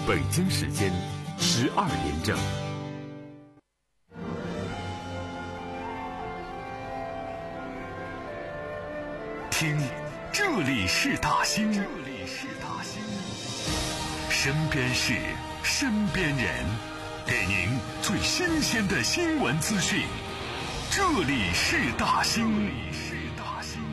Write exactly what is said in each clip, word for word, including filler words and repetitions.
北京时间十二点整。听，这里是大兴，这里是大兴，身边事，身边人，给您最新鲜的新闻资讯。这里是大兴，这里是大兴。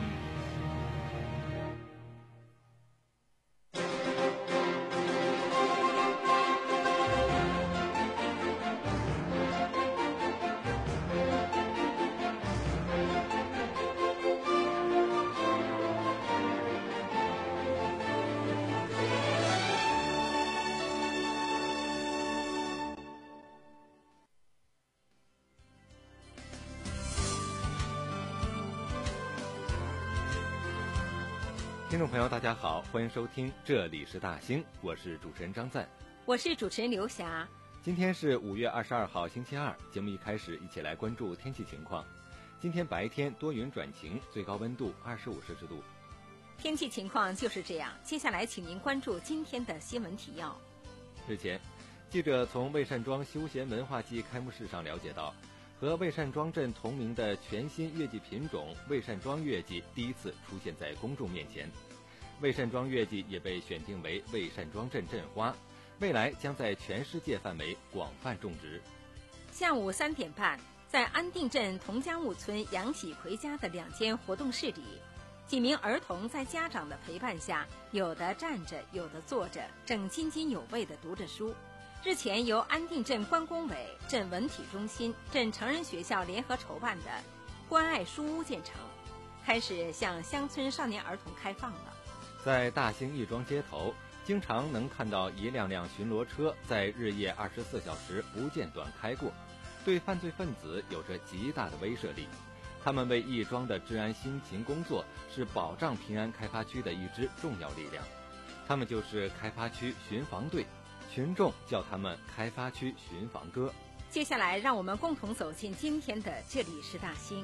听众朋友大家好，欢迎收听这里是大兴，我是主持人张赞， 我是主持人刘霞。 今天是五月二十二号星期二，节目一开始一起来关注天气情况。今天白天多云转晴，最高温度二十五摄氏度。 天气情况就是这样，接下来请您关注今天的新闻提要。 日前，记者从魏善庄休闲文化季开幕式上了解到，和魏善庄镇同名的全新月季品种魏善庄月季第一次出现在公众面前。魏善庄月季也被选定为魏善庄镇镇花，未来将在全世界范围广泛种植。 下午三点半，在安定镇同家务村杨喜奎家的两间活动室里，几名儿童在家长的陪伴下，有的站着，有的坐着，正津津有味地读着书。日前由安定镇关工委、镇文体中心、镇成人学校联合筹办的关爱书屋建成，开始向乡村少年儿童开放了。 在大兴亦庄街头，经常能看到一辆辆巡逻车在日夜二十四小时不间断开过，对犯罪分子有着极大的威慑力。他们为亦庄的治安辛勤工作，是保障平安开发区的一支重要力量。他们就是开发区巡防队，群众叫他们开发区巡防哥。 接下来让我们共同走进今天的这里是大兴。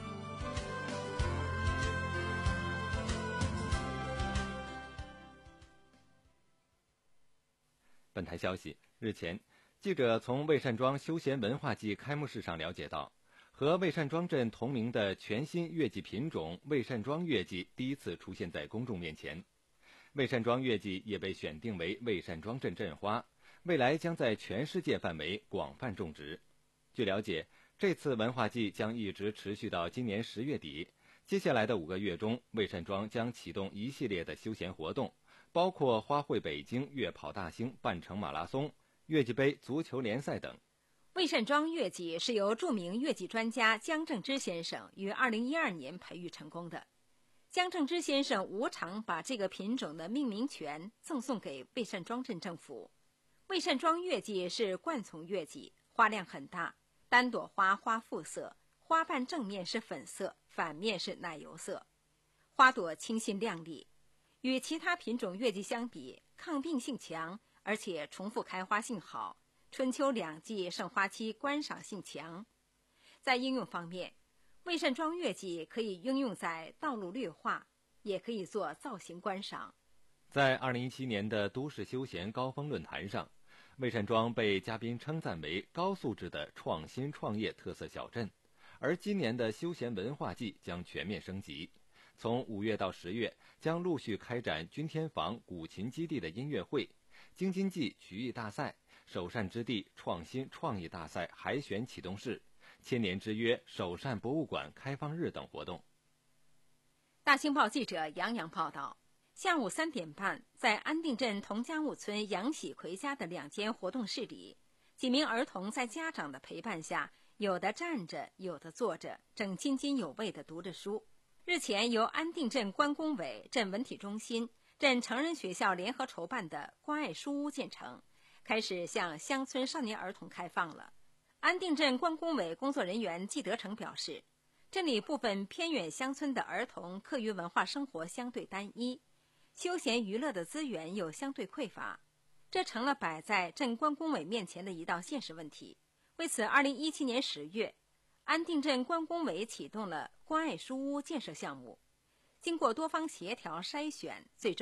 本台消息，日前，记者从魏善庄休闲文化季开幕式上了解到，和魏善庄镇同名的全新月季品种魏善庄月季第一次出现在公众面前。魏善庄月季也被选定为魏善庄镇镇花，未来将在全世界范围广泛种植。据了解，这次文化季将一直持续到今年十月底。接下来的五个月中，魏善庄将启动一系列的休闲活动，包括花卉北京、月跑大兴、半程马拉松、月季杯足球联赛等。 魏善庄月季是由著名月季专家姜正之先生于二零一二年培育成功的。姜正之先生无偿把这个品种的命名权赠送给魏善庄镇政府。魏善庄月季是冠丛月季，花量很大，单朵花花复色，花瓣正面是粉色，反面是奶油色，花朵清新亮丽。与其他品种月季相比，抗病性强，而且重复开花性好，春秋两季盛花期观赏性强。在应用方面，魏善庄月季可以应用在道路绿化，也可以做造型观赏。 在二零一七年的都市休闲高峰论坛上，魏善庄被嘉宾称赞为高素质的创新创业特色小镇，而今年的休闲文化季将全面升级。从五月到十月，将陆续开展君天坊古琴基地的音乐会、京津冀曲艺大赛、首善之地创新创意大赛海选启动式、千年之约首善博物馆开放日等活动。 大兴报记者杨洋报道，下午三点半，在安定镇同家务村杨喜奎家的两间活动室里，几名儿童在家长的陪伴下，有的站着，有的坐着，正津津有味地读着书。日前由安定镇关工委、镇文体中心、镇成人学校联合筹办的关爱书屋建成，开始向乡村少年儿童开放了。安定镇关工委工作人员季德成表示，镇里部分偏远乡村的儿童课余文化生活相对单一，休闲娱乐的资源又相对匮乏，这成了摆在镇关工委面前的一道现实问题。为此，二零一七年十月，安定镇关工委启动了关爱书屋建设项目，经过多方协调筛选，最终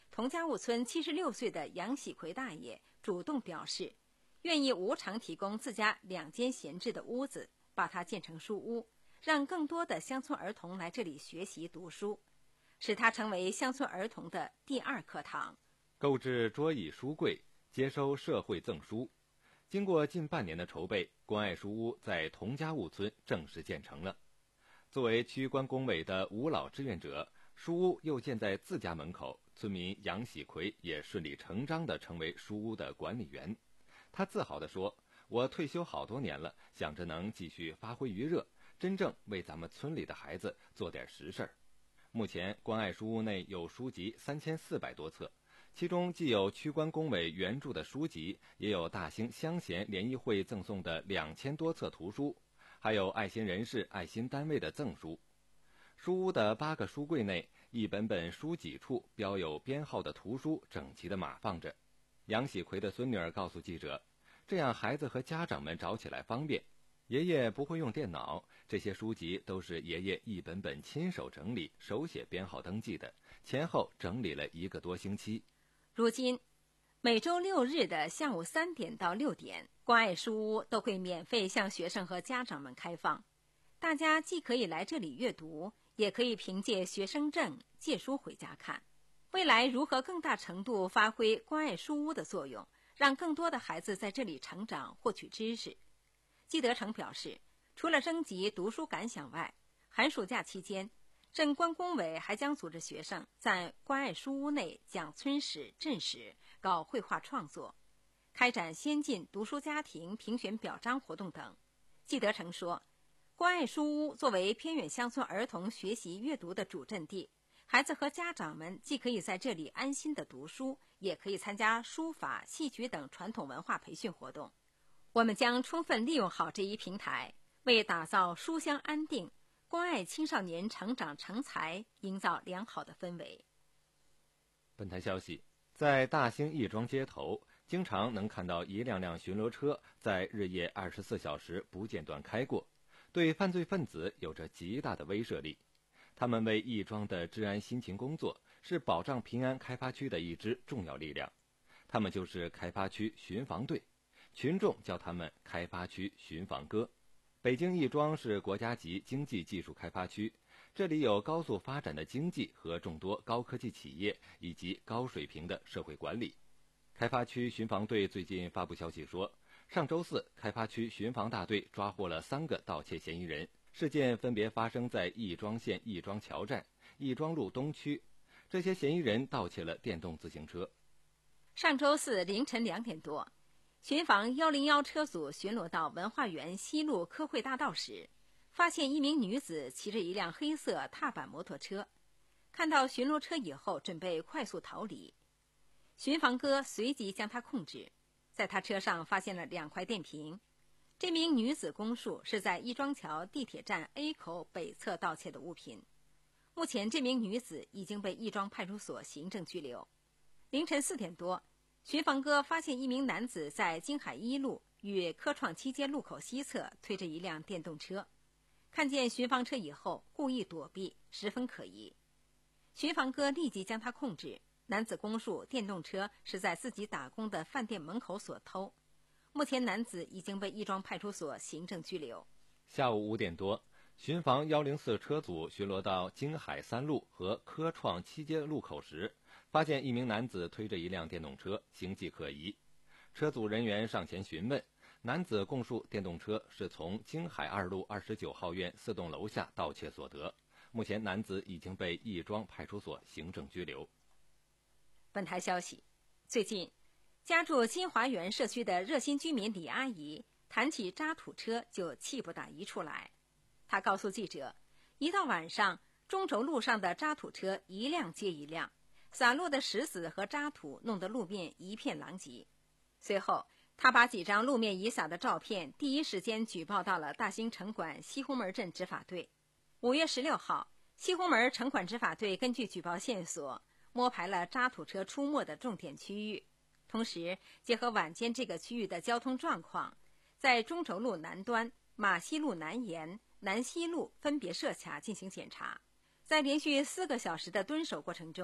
佟家务村七十六岁的杨喜奎大爷主动表示，愿意无偿提供自家两间闲置的屋子，把它建成书屋，让更多的乡村儿童来这里学习读书，使它成为乡村儿童的第二课堂。 购置桌椅书柜，接收社会赠书。经过近半年的筹备，关爱书屋在佟家务村正式建成了。作为区关工委的无老志愿者，书屋又建在自家门口，村民杨喜奎也顺理成章地成为书屋的管理员。他自豪地说，我退休好多年了，想着能继续发挥余热，真正为咱们村里的孩子做点实事儿。目前关爱书屋内有书籍三千四百多册，其中既有区关工委援助的书籍，也有大兴乡贤联谊会赠送的两千多册图书，还有爱心人士、爱心单位的赠书。书屋的八个书柜内，一本本书脊处标有编号的图书整齐地码放着。杨喜奎的孙女儿告诉记者，这样孩子和家长们找起来方便。爷爷不会用电脑，这些书籍都是爷爷一本本亲手整理、手写编号登记的，前后整理了一个多星期。 如今，每周六日的下午三点到六点，关爱书屋都会免费向学生和家长们开放。大家既可以来这里阅读，也可以凭借学生证借书回家看。未来如何更大程度发挥关爱书屋的作用，让更多的孩子在这里成长获取知识？季德成表示，除了征集读书感想外，寒暑假期间，镇关工委还将组织学生在关爱书屋内讲村史、镇史，搞绘画创作，开展先进读书家庭评选表彰活动等。季德成说，关爱书屋作为偏远乡村儿童学习阅读的主阵地，孩子和家长们既可以在这里安心的读书，也可以参加书法、戏曲等传统文化培训活动。我们将充分利用好这一平台，为打造书香安定、关爱青少年成长成才营造良好的氛围。 本台消息，在大兴亦庄街头，经常能看到一辆辆巡逻车在日夜二十四小时不间断开过，对犯罪分子有着极大的威慑力。他们为亦庄的治安辛勤工作，是保障平安开发区的一支重要力量。他们就是开发区巡防队，群众叫他们开发区巡防哥。北京亦庄是国家级经济技术开发区，这里有高速发展的经济和众多高科技企业，以及高水平的社会管理。开发区巡防队最近发布消息说，上周四开发区巡防大队抓获了三个盗窃嫌疑人，事件分别发生在亦庄县亦庄桥站、亦庄路东区。这些嫌疑人盗窃了电动自行车。 上周四凌晨两点多，巡防一零一车组巡逻到文化园西路科汇大道时，发现一名女子骑着一辆黑色踏板摩托车，看到巡逻车以后准备快速逃离。巡防哥随即将她控制，在她车上发现了两块电瓶。这名女子供述是在亦庄桥地铁站 A 口北侧盗窃的物品。目前这名女子已经被亦庄派出所行政拘留。凌晨四点多，巡防哥发现一名男子在京海一路与科创七街路口西侧推着一辆电动车，看见巡防车以后故意躲避，十分可疑。巡防哥立即将他控制。男子供述，电动车是在自己打工的饭店门口所偷。目前男子已经被亦庄派出所行政拘留。 下午五点多，巡防一零四车组巡逻到京海三路和科创七街路口时，发现一名男子推着一辆电动车，形迹可疑。车组人员上前询问，男子供述电动车是从京海二路二十九号院四栋楼下盗窃所得。目前男子已经被亦庄派出所行政拘留。 本台消息，最近家住金华园社区的热心居民李阿姨谈起渣土车就气不打一处来。她告诉记者，一到晚上，中轴路上的渣土车一辆接一辆，洒落的石子和渣土弄得路面一片狼藉。随后她把几张路面遗撒的照片第一时间举报到了大兴城管西红门镇执法队。五月十六号，西红门城管执法队根据举报线索摸排了渣土车出没的重点区域，同时结合晚间这个区域的交通状况，在中轴路南端、马西路南沿、南西路分别设卡进行检查。在连续四个小时的蹲守过程中，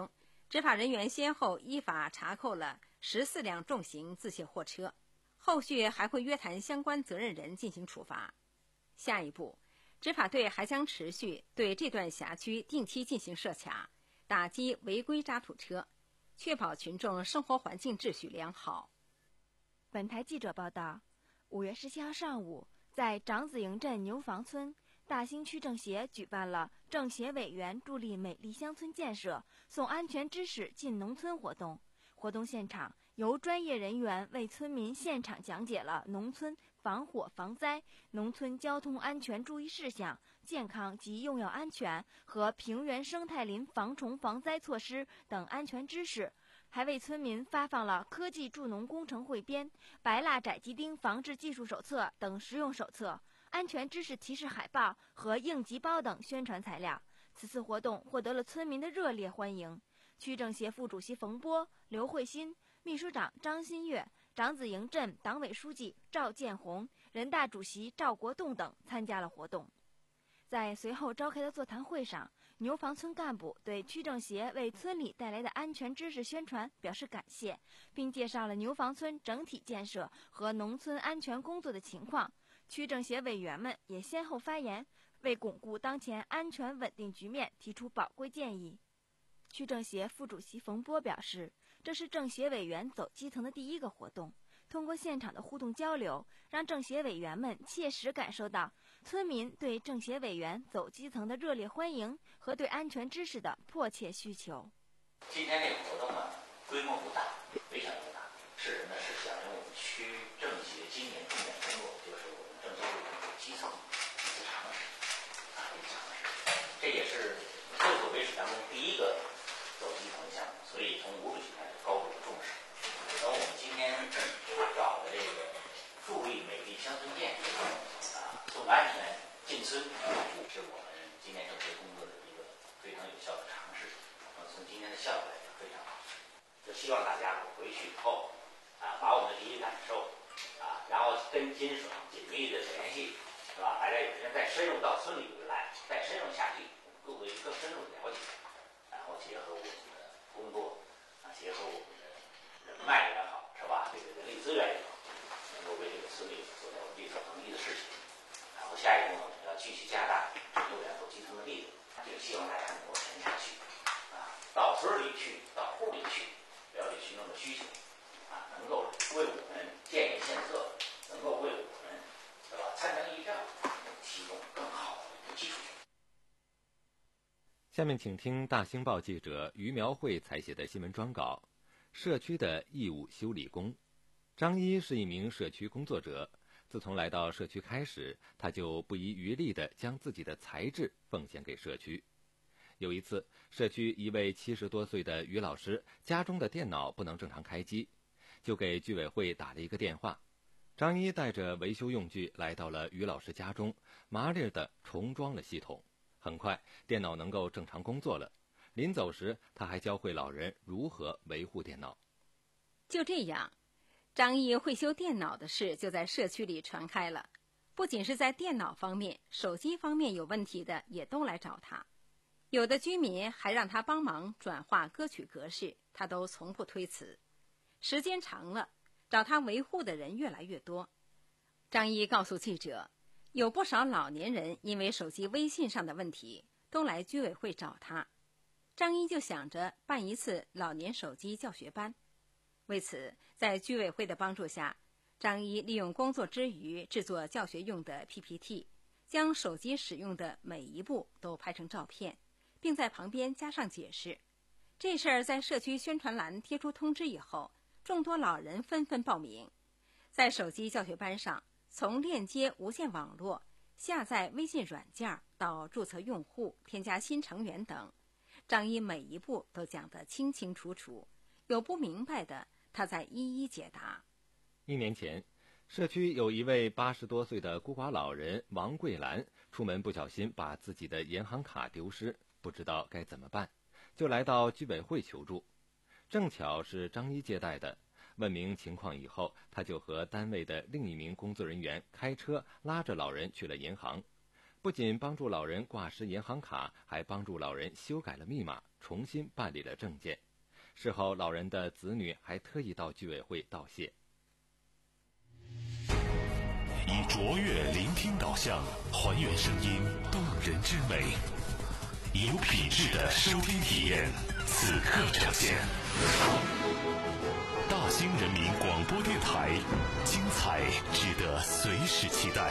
执法人员先后依法查扣了十四辆重型自卸货车，后续还会约谈相关责任人进行处罚。下一步，执法队还将持续对这段辖区定期进行设卡，打击违规渣土车，确保群众生活环境秩序良好。 本台记者报道，五月十七号上午，在长子营镇牛房村，大兴区政协举办了政协委员助力美丽乡村建设、送安全知识进农村活动。活动现场由专业人员为村民现场讲解了农村防火防灾、农村交通安全注意事项、健康及用药安全和平原生态林防虫防灾措施等安全知识，还为村民发放了科技助农工程汇编、白蜡窄基丁防治技术手册等实用手册、安全知识提示海报和应急包等宣传材料。此次活动获得了村民的热烈欢迎。区政协副主席冯波、刘慧欣、秘书长张新月、长子营镇党委书记赵建红、人大主席赵国栋等参加了活动。在随后召开的座谈会上，牛房村干部对区政协为村里带来的安全知识宣传表示感谢，并介绍了牛房村整体建设和农村安全工作的情况。区政协委员们也先后发言，为巩固当前安全稳定局面提出宝贵建议。区政协副主席冯波表示，这是政协委员走基层的第一个活动，通过现场的互动交流，让政协委员们切实感受到村民对政协委员走基层的热烈欢迎和对安全知识的迫切需求。 今天这个活动呢，规模不大，非常不大，是人呢是响应我们区政协今年重点工作，就是我们政协委员走基层一次尝试啊，一次尝试，这也是这所谓是咱们第一个走基层项目，所以从吴主席开始高度的重视。等我们今天找的这个助力美丽乡村建设啊，送安全进村，是我们今年政协工作的一个非常有效的尝试。呃，从今天的效果来讲非常好。就希望大家回去以后啊，把我们的第一感受啊，然后跟金省紧密的联系，是吧？大家有时间再深入到村里来，再深入下去，更为更深入的了解。然后结合我们的工作啊，结合我们的人脉也好，是吧？这个人力资源也好，能够为这个村里做到力所能及的事情。然后下一步呢，我们要继续加大幼儿园走基层的力度，这个希望大家能够沉下去啊，到村里去，到户里去，了解群众的需求啊，能够为我们建言献策，能够为我们是吧参政议政提供更好的一个基础。 下面请听大兴报记者于苗慧采写的新闻专稿：社区的义务修理工。张一是一名社区工作者，自从来到社区开始，他就不遗余力地将自己的才智奉献给社区。有一次，社区一位七十多岁的于老师家中的电脑不能正常开机，就给居委会打了一个电话。张一带着维修用具来到了于老师家中，麻利地重装了系统。很快，电脑能够正常工作了。临走时，他还教会老人如何维护电脑。 就这样，张一会修电脑的事就在社区里传开了。不仅是在电脑方面，手机方面有问题的也都来找他。有的居民还让他帮忙转化歌曲格式，他都从不推辞。时间长了，找他维护的人越来越多。张一告诉记者，有不少老年人因为手机微信上的问题，都来居委会找他。张一就想着办一次老年手机教学班。为此，在居委会的帮助下，张一利用工作之余制作教学用的 P P T， 将手机使用的每一步都拍成照片，并在旁边加上解释。这事儿在社区宣传栏贴出通知以后，众多老人纷纷报名。在手机教学班上，从链接无线网络、下载微信软件到注册用户、添加新成员等，张一每一步都讲得清清楚楚，有不明白的他在一一解答。 一年前，社区有一位八十多岁的孤寡老人王桂兰，出门不小心把自己的银行卡丢失，不知道该怎么办，就来到居委会求助。正巧是张一接待的，问明情况以后，他就和单位的另一名工作人员开车拉着老人去了银行，不仅帮助老人挂失银行卡，还帮助老人修改了密码，重新办理了证件。 事后，老人的子女还特意到居委会道谢。 以卓越聆听导向，还原声音动人之美，以有品质的收听体验，此刻呈现。大兴人民广播电台，精彩值得随时期待。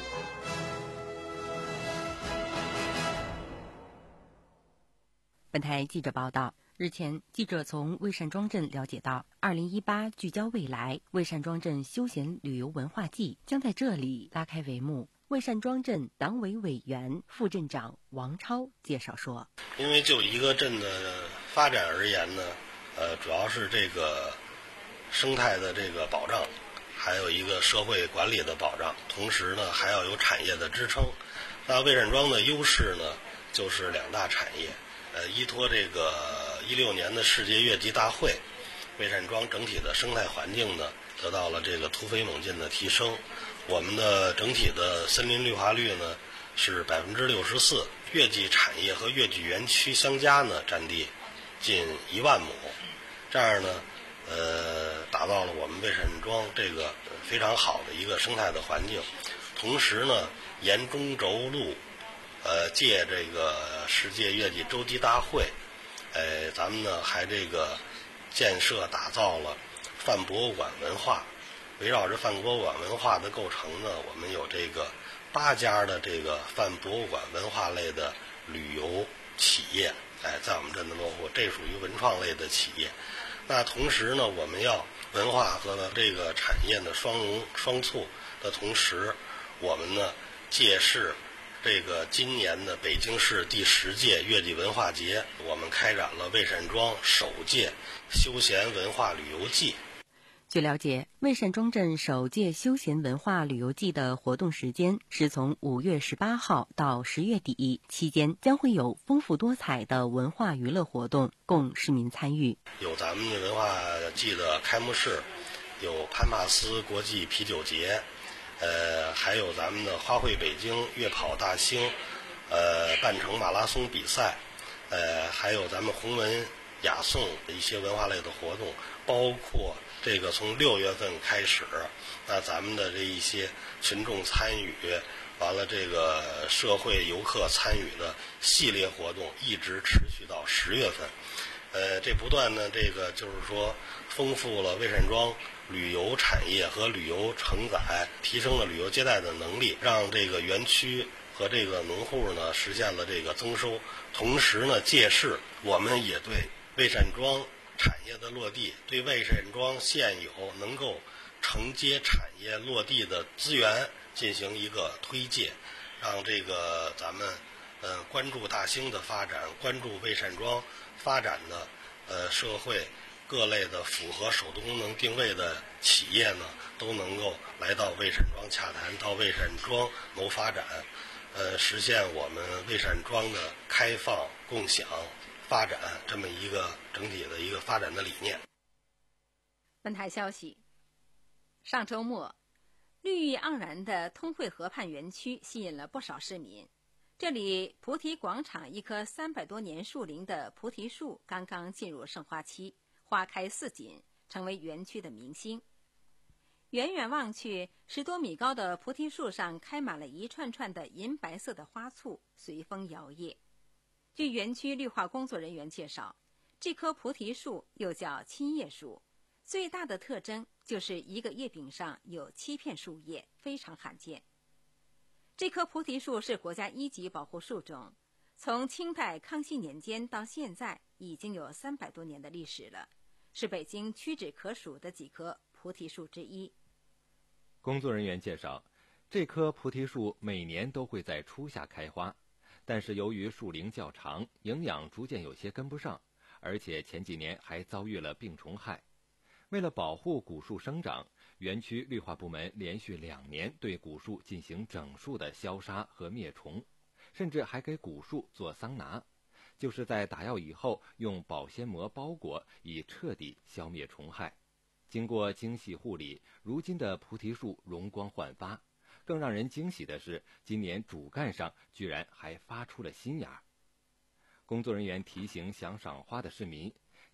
本台记者报道，日前，记者从魏善庄镇了解到，二零一八聚焦未来魏善庄镇休闲旅游文化季将在这里拉开帷幕。魏善庄镇党委委员、副镇长王超介绍说：“ 因为就一个镇的发展而言呢，呃，主要是这个生态的这个保障，还有一个社会管理的保障，同时呢还要有产业的支撑。那魏善庄的优势呢，就是两大产业。呃，依托这个一六年的世界越级大会，魏善庄整体的生态环境呢得到了这个突飞猛进的提升。我们的整体的森林绿化率呢是百分之六十四，越剧产业和越剧园区相加呢占地近一万亩，这样呢，呃，打造了我们魏善庄这个非常好的一个生态的环境。同时呢，沿中轴路。呃，借这个世界越剧洲际大会，呃，咱们呢还这个建设打造了泛博物馆文化。围绕着泛博物馆文化的构成呢，我们有这个八家的这个泛博物馆文化类的旅游企业，哎，在我们镇的落户，这属于文创类的企业。那同时呢，我们要文化和这个产业呢双融双促的同时，我们呢借势。这个今年的北京市第十届越剧文化节，我们开展了魏善庄首届休闲文化旅游季。 据了解，魏善庄镇首届休闲文化旅游季的活动时间是从五月十八号到十月底，期间将会有丰富多彩的文化娱乐活动供市民参与。 有咱们的文化季的开幕式，有潘帕斯国际啤酒节。呃，还有咱们的花卉北京、越跑大兴，呃，半程马拉松比赛，呃，还有咱们红文雅颂的一些文化类的活动，包括这个从六月份开始，那咱们的这一些群众参与，完了这个社会游客参与的系列活动，一直持续到十月份。呃，这不断呢，这个就是说丰富了魏善庄旅游产业和旅游承载，提升了旅游接待的能力，让这个园区和这个农户呢实现了这个增收。同时呢，借势我们也对魏善庄产业的落地，对魏善庄现有能够承接产业落地的资源进行一个推介，让这个咱们呃关注大兴的发展，关注魏善庄发展的呃社会。各类的符合首都功能定位的企业呢，都能够来到魏善庄洽谈，到魏善庄谋发展，呃，实现我们魏善庄的开放、共享、发展这么一个整体的一个发展的理念。 本台消息，上周末，绿意盎然的通惠河畔园区吸引了不少市民。这里菩提广场一棵三百多年树龄的菩提树刚刚进入盛花期。花开似锦，成为园区的明星。远远望去，十多米高的菩提树上开满了一串串的银白色的花簇，随风摇曳。据园区绿化工作人员介绍，这棵菩提树又叫亲叶树，最大的特征就是一个叶柄上有七片树叶，非常罕见。这棵菩提树是国家一级保护树种，从清代康熙年间到现在已经有三百多年的历史了，是北京屈指可数的几棵菩提树之一。 工作人员介绍，这棵菩提树每年都会在初夏开花，但是由于树龄较长，营养逐渐有些跟不上，而且前几年还遭遇了病虫害。为了保护古树生长，园区绿化部门连续两年对古树进行整树的消杀和灭虫，甚至还给古树做桑拿，就是在打药以后用保鲜膜包裹，以彻底消灭虫害。经过精细护理，如今的菩提树容光焕发。更让人惊喜的是，今年主干上居然还发出了新芽。工作人员提醒想赏花的市民，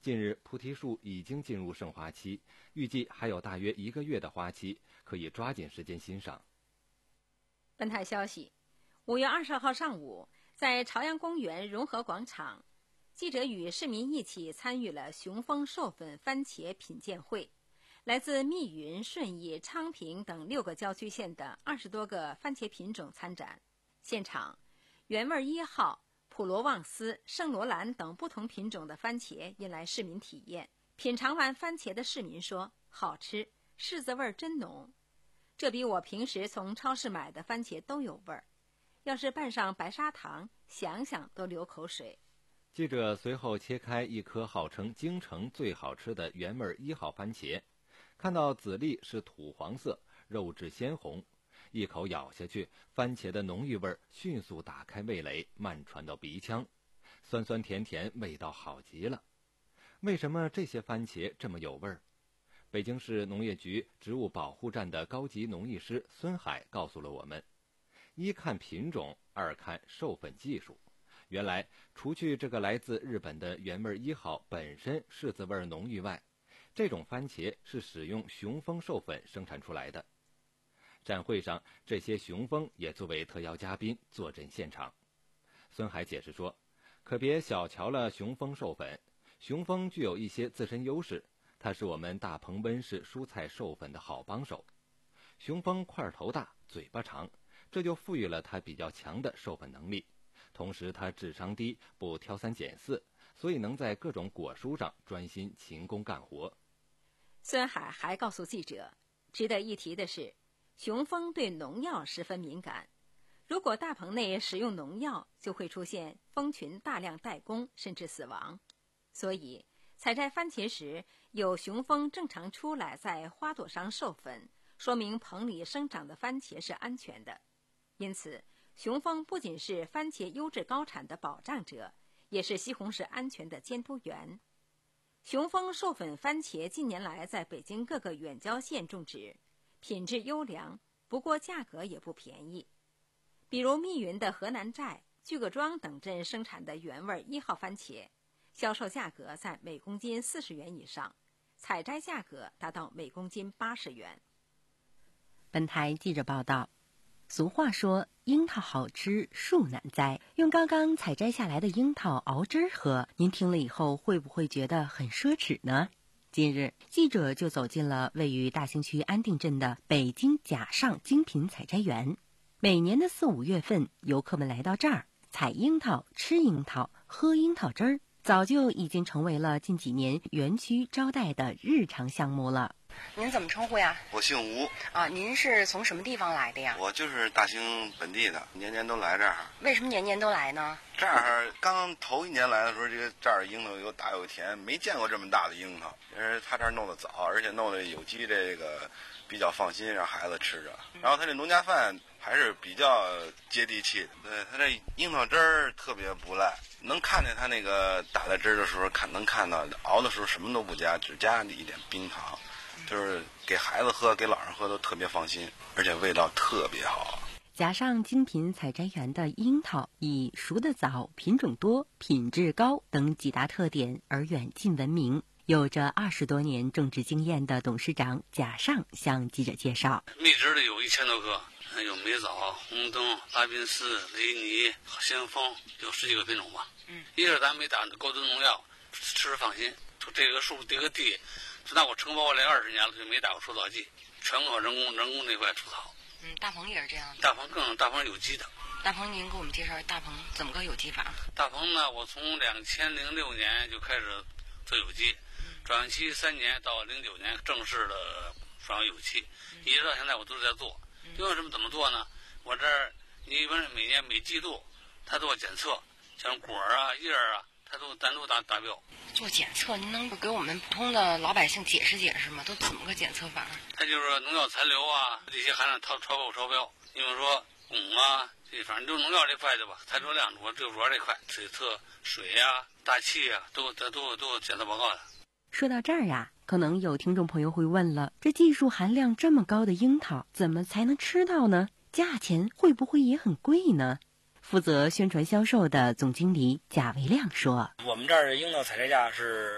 近日菩提树已经进入盛花期，预计还有大约一个月的花期，可以抓紧时间欣赏。 本台消息，五月二十号上午，在朝阳公园融合广场，记者与市民一起参与了雄风授粉番茄品鉴会。来自密云、顺义、昌平等六个郊区县的二十多个番茄品种参展。现场，原味一号、普罗旺斯、圣罗兰等不同品种的番茄引来市民体验。品尝完番茄的市民说：“好吃，柿子味儿真浓，这比我平时从超市买的番茄都有味儿。要是拌上白砂糖，想想都流口水。” 记者随后切开一颗号称京城最好吃的原味一号番茄，看到籽粒是土黄色，肉质鲜红，一口咬下去，番茄的浓郁味迅速打开味蕾，漫传到鼻腔，酸酸甜甜，味道好极了。为什么这些番茄这么有味儿？北京市农业局植物保护站的高级农艺师孙海告诉了我们：一看品种，二看授粉技术。原来，除去这个来自日本的原味一号本身柿子味浓郁外，这种番茄是使用雄蜂授粉生产出来的。展会上，这些雄蜂也作为特邀嘉宾坐镇现场。孙海解释说，可别小瞧了雄蜂授粉，雄蜂具有一些自身优势，它是我们大棚温室蔬菜授粉的好帮手。雄蜂块头大，嘴巴长，这就赋予了它比较强的授粉能力。同时它智商低，不挑三拣四，所以能在各种果蔬上专心勤工干活。 孙海还告诉记者，值得一提的是，雄蜂对农药十分敏感，如果大棚内使用农药，就会出现蜂群大量怠工甚至死亡。所以采摘番茄时，有雄蜂正常出来在花朵上授粉，说明棚里生长的番茄是安全的。因此雄蜂不仅是番茄优质高产的保障者，也是西红柿安全的监督员。雄蜂授粉番茄近年来在北京各个远郊县种植，品质优良，不过价格也不便宜。比如密云的河南寨、聚各庄等镇生产的原味一号番茄，销售价格在每公斤四十元以上，采摘价格达到每公斤八十元。 本台记者报道，俗话说樱桃好吃树难栽，用刚刚采摘下来的樱桃熬汁喝，您听了以后会不会觉得很奢侈呢？近日，记者就走进了位于大兴区安定镇的北京甲上精品采摘园。每年的四五月份，游客们来到这儿采樱桃、吃樱桃、喝樱桃汁儿，早就已经成为了近几年园区招待的日常项目了。 您怎么称呼呀？ 我姓吴啊，您是从什么地方来的呀？ 我就是大兴本地的，年年都来这儿。 为什么年年都来呢？ 这儿刚头一年来的时候，这个这儿樱桃有大有甜，没见过这么大的樱桃。因为他这儿弄得早，而且弄得有机，这个比较放心，让孩子吃着。然后他这农家饭还是比较接地气的。对，他这樱桃汁儿特别不赖，能看见他那个打在汁儿的时候，看能看到熬的时候什么都不加，只加一点冰糖。就是给孩子喝，给老人喝都特别放心，而且味道特别好。 甲上精品采摘园的樱桃以熟得早、品种多、品质高等几大特点而远近闻名。有着二十多年种植经验的董事长甲上向记者介绍： 蜜汁的有一千多棵，有梅枣、红灯、拉宾斯、雷尼、先锋，有十几个品种吧。嗯，一是咱没打高端农药，吃着放心。这个树这个地。那我承包过来二十年了，就没打过除草剂，全靠人工人工这块除草。 嗯，大棚也是这样的。 大棚更大棚有机的。 大棚，您给我们介绍大棚怎么个有机法？ 大棚呢，我从两千零六年就开始做有机，转期三年到零九年正式的转有机，一直到现在我都是在做。因为什么怎么做呢？我这儿你一般每年每季度他做检测，像果儿啊、叶儿啊，他都单独达达标。 做检测，您能给我们普通的老百姓解释解释吗？都怎么个检测法？ 它就是农药残留啊，这些含量超超过超标。因为说汞啊，这反正就农药这块的吧，残留量主要就主要这块，检测水呀、啊、大气呀、啊，都都都都有检测报告的。 说到这儿啊，可能有听众朋友会问了：这技术含量这么高的樱桃，怎么才能吃到呢？价钱会不会也很贵呢？负责宣传销售的总经理贾维亮说：“ 我们这儿樱桃采摘价是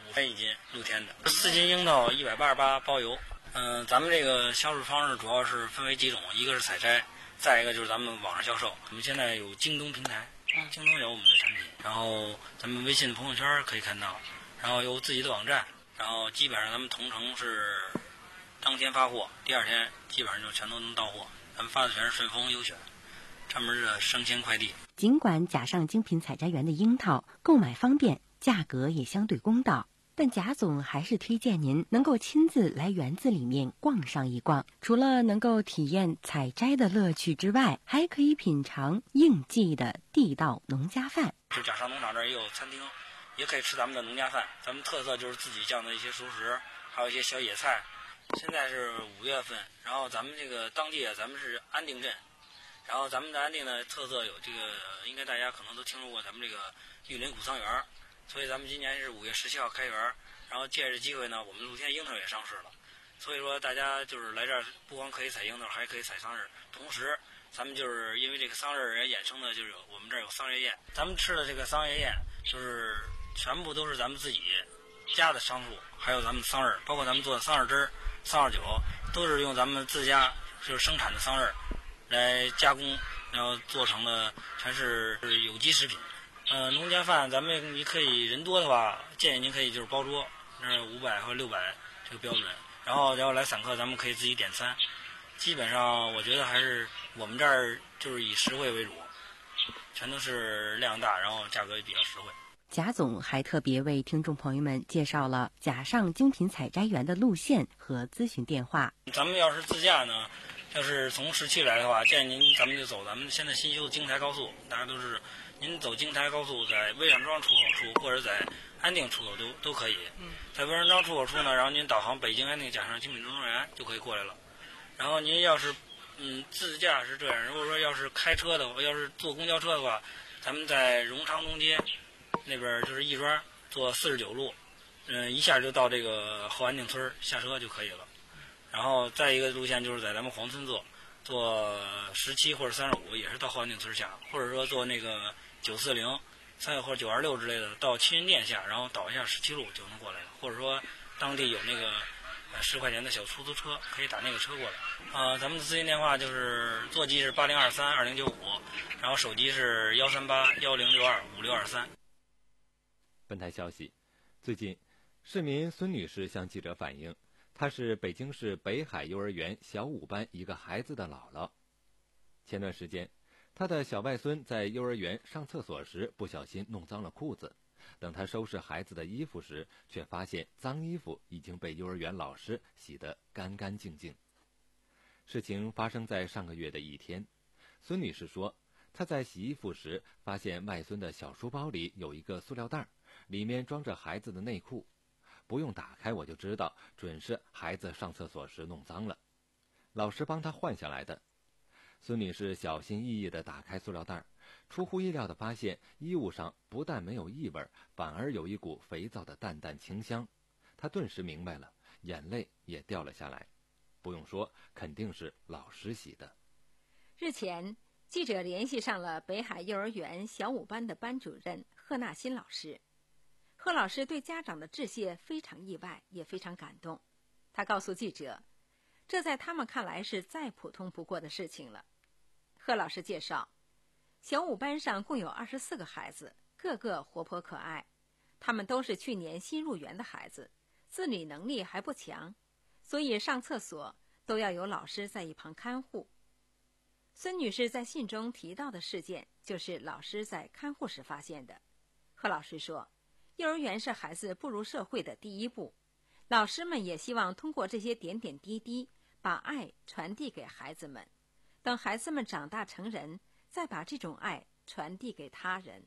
五元一斤，露天的，四斤樱桃一百八十八包邮。嗯、呃，咱们这个销售方式主要是分为几种，一个是采摘，再一个就是咱们网上销售。我们现在有京东平台，京东有我们的产品，然后咱们微信朋友圈可以看到，然后有自己的网站，然后基本上咱们同城是当天发货，第二天基本上就全都能到货。咱们发的全是顺丰优选，专门的生鲜快递。 尽管甲上精品采摘园的樱桃购买方便，价格也相对公道，但贾总还是推荐您能够亲自来园子里面逛上一逛。除了能够体验采摘的乐趣之外，还可以品尝应季的地道农家饭。 就甲上农场这儿也有餐厅，也可以吃咱们的农家饭。咱们特色就是自己酱的一些熟食，还有一些小野菜。现在是五月份，然后咱们这个当地啊，咱们是安定镇。然后咱们的安定呢，特色有这个，应该大家可能都听说过咱们这个玉林谷桑园，所以咱们今年是五月十七号开园，然后借着机会呢，我们露天樱桃也上市了，所以说大家就是来这儿不光可以采樱桃，还可以采桑葚，同时咱们就是因为这个桑葚也衍生的就是我们这儿有桑叶宴，咱们吃的这个桑叶宴就是全部都是咱们自己家的桑树，还有咱们桑葚，包括咱们做的桑葚汁儿、桑葚酒，都是用咱们自家就是生产的桑葚来加工，然后做成的全是有机食品。呃，农家饭咱们你可以人多的话，建议您可以就是包桌，那五百或六百这个标准。然后然后来散客，咱们可以自己点餐。基本上我觉得还是我们这儿就是以实惠为主，全都是量大，然后价格也比较实惠。 贾总还特别为听众朋友们介绍了甲上精品采摘园的路线和咨询电话。 咱们要是自驾呢，要是从市区来的话，建议您咱们就走咱们现在新修的京台高速，大家都是您走京台高速，在魏山庄出口处或者在安定出口都都可以。在魏山庄出口处呢，然后您导航北京安定甲上精品种植园就可以过来了。然后您要是嗯自驾是这样，如果说要是开车的话，要是坐公交车的话，咱们在荣昌东街那边就是亦庄坐四十九路，嗯，一下就到这个后安定村下车就可以了。然后再一个路线就是在咱们黄村坐，坐十七或者三十五也是到后安定村下，或者说坐那个九四零、三或者九二六之类的到七云店下，然后倒一下十七路就能过来了。或者说当地有那个呃十块钱的小出租车，可以打那个车过来。呃，咱们的咨询电话就是座机是八零二三二零九五，然后手机是幺三八幺零六二五六二三。 本台消息，最近，市民孙女士向记者反映，她是北京市北海幼儿园小五班一个孩子的姥姥。前段时间，她的小外孙在幼儿园上厕所时不小心弄脏了裤子，等她收拾孩子的衣服时，却发现脏衣服已经被幼儿园老师洗得干干净净。事情发生在上个月的一天，孙女士说，她在洗衣服时发现外孙的小书包里有一个塑料袋，里面装着孩子的内裤，不用打开我就知道，准是孩子上厕所时弄脏了，老师帮他换下来的。孙女士小心翼翼地打开塑料袋，出乎意料地发现衣物上不但没有异味，反而有一股肥皂的淡淡清香。她顿时明白了，眼泪也掉了下来。不用说，肯定是老师洗的。 日前，记者联系上了北海幼儿园小五班的班主任贺纳新老师。贺老师对家长的致谢非常意外，也非常感动。他告诉记者，这在他们看来是再普通不过的事情了。贺老师介绍，小五班上共有二十四个孩子，个个活泼可爱，他们都是去年新入园的孩子，自理能力还不强，所以上厕所都要有老师在一旁看护。孙女士在信中提到的事件，就是老师在看护时发现的。贺老师说，幼儿园是孩子步入社会的第一步，老师们也希望通过这些点点滴滴，把爱传递给孩子们，等孩子们长大成人，再把这种爱传递给他人。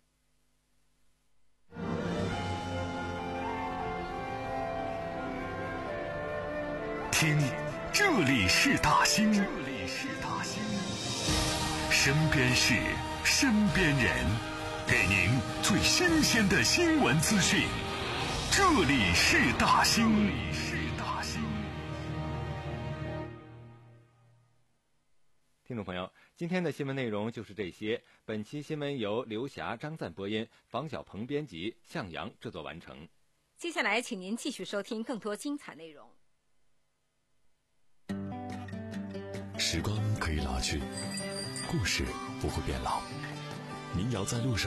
听，这里是大兴，这里是大兴，身边事，身边人，给您最新鲜的新闻资讯。这里是大兴，这里是大兴。 听众朋友，今天的新闻内容就是这些。本期新闻由刘霞、张赞播音，房小鹏编辑，向阳制作完成。 接下来，请您继续收听更多精彩内容。 时光可以老去，故事不会变老。民谣在路上。